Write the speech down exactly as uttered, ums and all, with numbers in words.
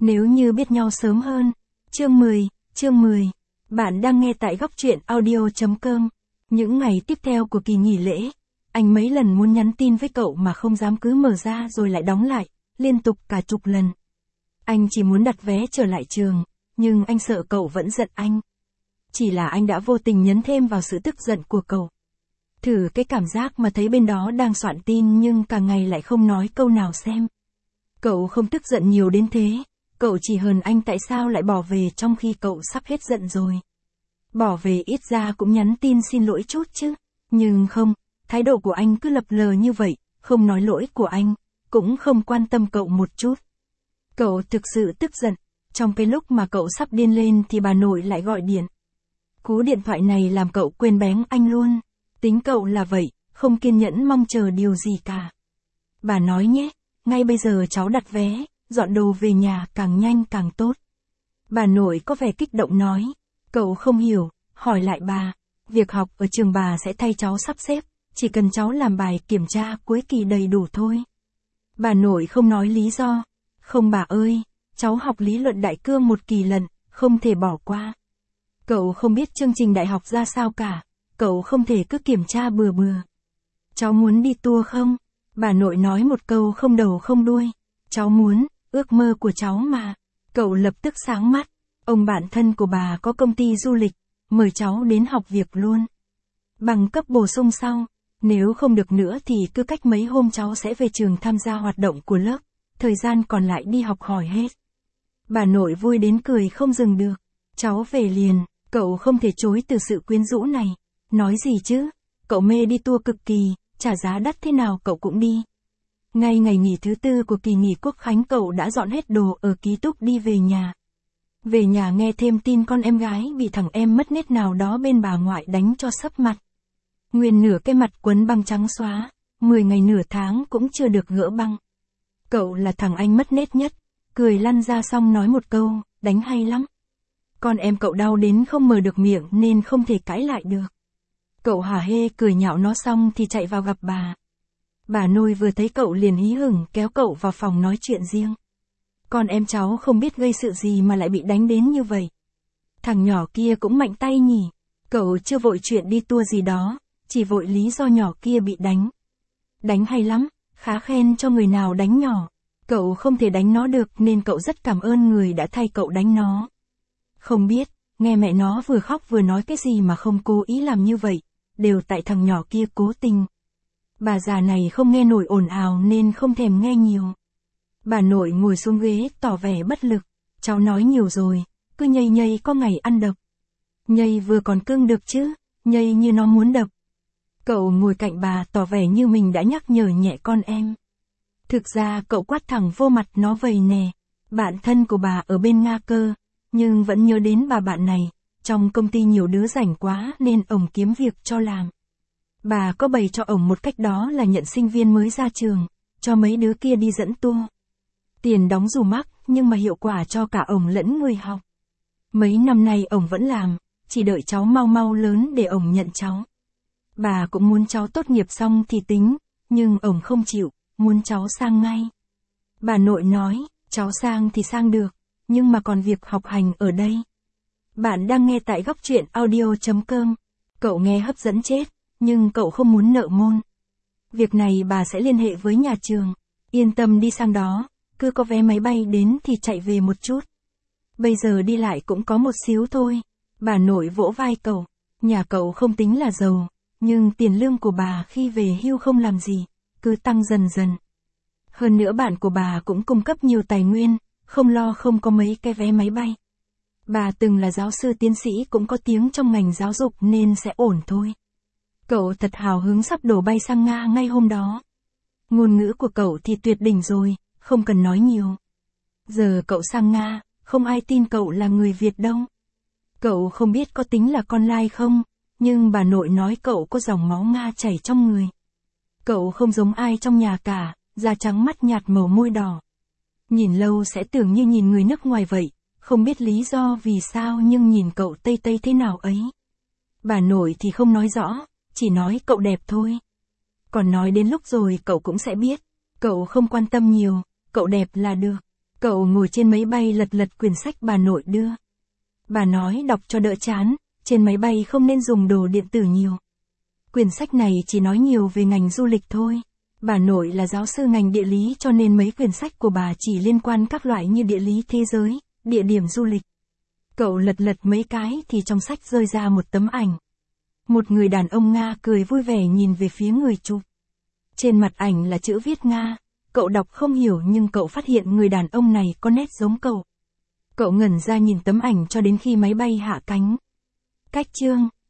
Nếu như biết nhau sớm hơn. Chương mười, chương mười. Bạn đang nghe tại góc truyện audio chấm com. Những ngày tiếp theo của kỳ nghỉ lễ, anh mấy lần muốn nhắn tin với cậu mà không dám, cứ mở ra rồi lại đóng lại, liên tục cả chục lần. Anh chỉ muốn đặt vé trở lại trường, nhưng anh sợ cậu vẫn giận anh. Chỉ là anh đã vô tình nhấn thêm vào sự tức giận của cậu. Thử cái cảm giác mà thấy bên đó đang soạn tin nhưng cả ngày lại không nói câu nào xem. Cậu không tức giận nhiều đến thế, cậu chỉ hờn anh tại sao lại bỏ về trong khi cậu sắp hết giận rồi. Bỏ về ít ra cũng nhắn tin xin lỗi chút chứ, nhưng không, thái độ của anh cứ lập lờ như vậy, không nói lỗi của anh, cũng không quan tâm cậu một chút. Cậu thực sự tức giận, trong cái lúc mà cậu sắp điên lên thì bà nội lại gọi điện. Cú điện thoại này làm cậu quên bén anh luôn, tính cậu là vậy, không kiên nhẫn mong chờ điều gì cả. Bà nói nhé, ngay bây giờ cháu đặt vé, dọn đồ về nhà càng nhanh càng tốt. Bà nội có vẻ kích động nói, cậu không hiểu, hỏi lại bà, việc học ở trường bà sẽ thay cháu sắp xếp, chỉ cần cháu làm bài kiểm tra cuối kỳ đầy đủ thôi. Bà nội không nói lý do, không bà ơi, cháu học lý luận đại cương một kỳ lận, không thể bỏ qua. Cậu không biết chương trình đại học ra sao cả, cậu không thể cứ kiểm tra bừa bừa. Cháu muốn đi tour không? Bà nội nói một câu không đầu không đuôi. Cháu muốn, ước mơ của cháu mà. Cậu lập tức sáng mắt. Ông bạn thân của bà có công ty du lịch, mời cháu đến học việc luôn. Bằng cấp bổ sung sau, nếu không được nữa thì cứ cách mấy hôm cháu sẽ về trường tham gia hoạt động của lớp, thời gian còn lại đi học hỏi hết. Bà nội vui đến cười không dừng được. Cháu về liền, cậu không thể chối từ sự quyến rũ này. Nói gì chứ, cậu mê đi tour cực kỳ, trả giá đắt thế nào cậu cũng đi. Ngay ngày nghỉ thứ tư của kỳ nghỉ quốc khánh cậu đã dọn hết đồ ở ký túc đi về nhà. Về nhà nghe thêm tin con em gái bị thằng em mất nết nào đó bên bà ngoại đánh cho sấp mặt. Nguyên nửa cái mặt quấn băng trắng xóa, mười ngày nửa tháng cũng chưa được gỡ băng. Cậu là thằng anh mất nết nhất, cười lăn ra xong nói một câu, đánh hay lắm. Con em cậu đau đến không mở được miệng nên không thể cãi lại được. Cậu hả hê cười nhạo nó xong thì chạy vào gặp bà. Bà nội vừa thấy cậu liền hí hửng kéo cậu vào phòng nói chuyện riêng. Con em cháu không biết gây sự gì mà lại bị đánh đến như vậy. Thằng nhỏ kia cũng mạnh tay nhỉ. Cậu chưa vội chuyện đi tour gì đó, chỉ vội lý do nhỏ kia bị đánh. Đánh hay lắm, khá khen cho người nào đánh nhỏ. Cậu không thể đánh nó được nên cậu rất cảm ơn người đã thay cậu đánh nó. Không biết, nghe mẹ nó vừa khóc vừa nói cái gì mà không cố ý làm như vậy, đều tại thằng nhỏ kia cố tình. Bà già này không nghe nổi ồn ào nên không thèm nghe nhiều. Bà nội ngồi xuống ghế tỏ vẻ bất lực, cháu nói nhiều rồi, cứ nhây nhây có ngày ăn đập. Nhây vừa còn cưng được chứ, nhây như nó muốn đập. Cậu ngồi cạnh bà tỏ vẻ như mình đã nhắc nhở nhẹ con em. Thực ra cậu quát thẳng vô mặt nó vầy nè, bạn thân của bà ở bên Nga cơ, nhưng vẫn nhớ đến bà bạn này, trong công ty nhiều đứa rảnh quá nên ổng kiếm việc cho làm. Bà có bày cho ổng một cách đó là nhận sinh viên mới ra trường, cho mấy đứa kia đi dẫn tour. Tiền đóng dù mắc, nhưng mà hiệu quả cho cả ổng lẫn người học. Mấy năm nay ổng vẫn làm, chỉ đợi cháu mau mau lớn để ổng nhận cháu. Bà cũng muốn cháu tốt nghiệp xong thì tính, nhưng ổng không chịu, muốn cháu sang ngay. Bà nội nói, cháu sang thì sang được, nhưng mà còn việc học hành ở đây. Bạn đang nghe tại góc truyện audio chấm com. Cậu nghe hấp dẫn chết, nhưng cậu không muốn nợ môn. Việc này bà sẽ liên hệ với nhà trường. Yên tâm đi sang đó, cứ có vé máy bay đến thì chạy về một chút. Bây giờ đi lại cũng có một xíu thôi. Bà nội vỗ vai cậu. Nhà cậu không tính là giàu, nhưng tiền lương của bà khi về hưu không làm gì, cứ tăng dần dần. Hơn nữa bạn của bà cũng cung cấp nhiều tài nguyên, không lo không có mấy cái vé máy bay. Bà từng là giáo sư tiến sĩ cũng có tiếng trong ngành giáo dục nên sẽ ổn thôi. Cậu thật hào hứng sắp đổ bay sang Nga ngay hôm đó. Ngôn ngữ của cậu thì tuyệt đỉnh rồi, không cần nói nhiều. Giờ cậu sang Nga, không ai tin cậu là người Việt đâu. Cậu không biết có tính là con lai không, nhưng bà nội nói cậu có dòng máu Nga chảy trong người. Cậu không giống ai trong nhà cả, da trắng mắt nhạt màu môi đỏ. Nhìn lâu sẽ tưởng như nhìn người nước ngoài vậy, không biết lý do vì sao nhưng nhìn cậu tây tây thế nào ấy. Bà nội thì không nói rõ, chỉ nói cậu đẹp thôi. Còn nói đến lúc rồi cậu cũng sẽ biết, cậu không quan tâm nhiều, cậu đẹp là được. Cậu ngồi trên máy bay lật lật quyển sách bà nội đưa. Bà nói đọc cho đỡ chán, trên máy bay không nên dùng đồ điện tử nhiều. Quyển sách này chỉ nói nhiều về ngành du lịch thôi. Bà nội là giáo sư ngành địa lý cho nên mấy quyển sách của bà chỉ liên quan các loại như địa lý thế giới, địa điểm du lịch. Cậu lật lật mấy cái thì trong sách rơi ra một tấm ảnh. Một người đàn ông Nga cười vui vẻ nhìn về phía người chụp. Trên mặt ảnh là chữ viết Nga, cậu đọc không hiểu nhưng cậu phát hiện người đàn ông này có nét giống cậu. Cậu ngẩn ra nhìn tấm ảnh cho đến khi máy bay hạ cánh. Cách chương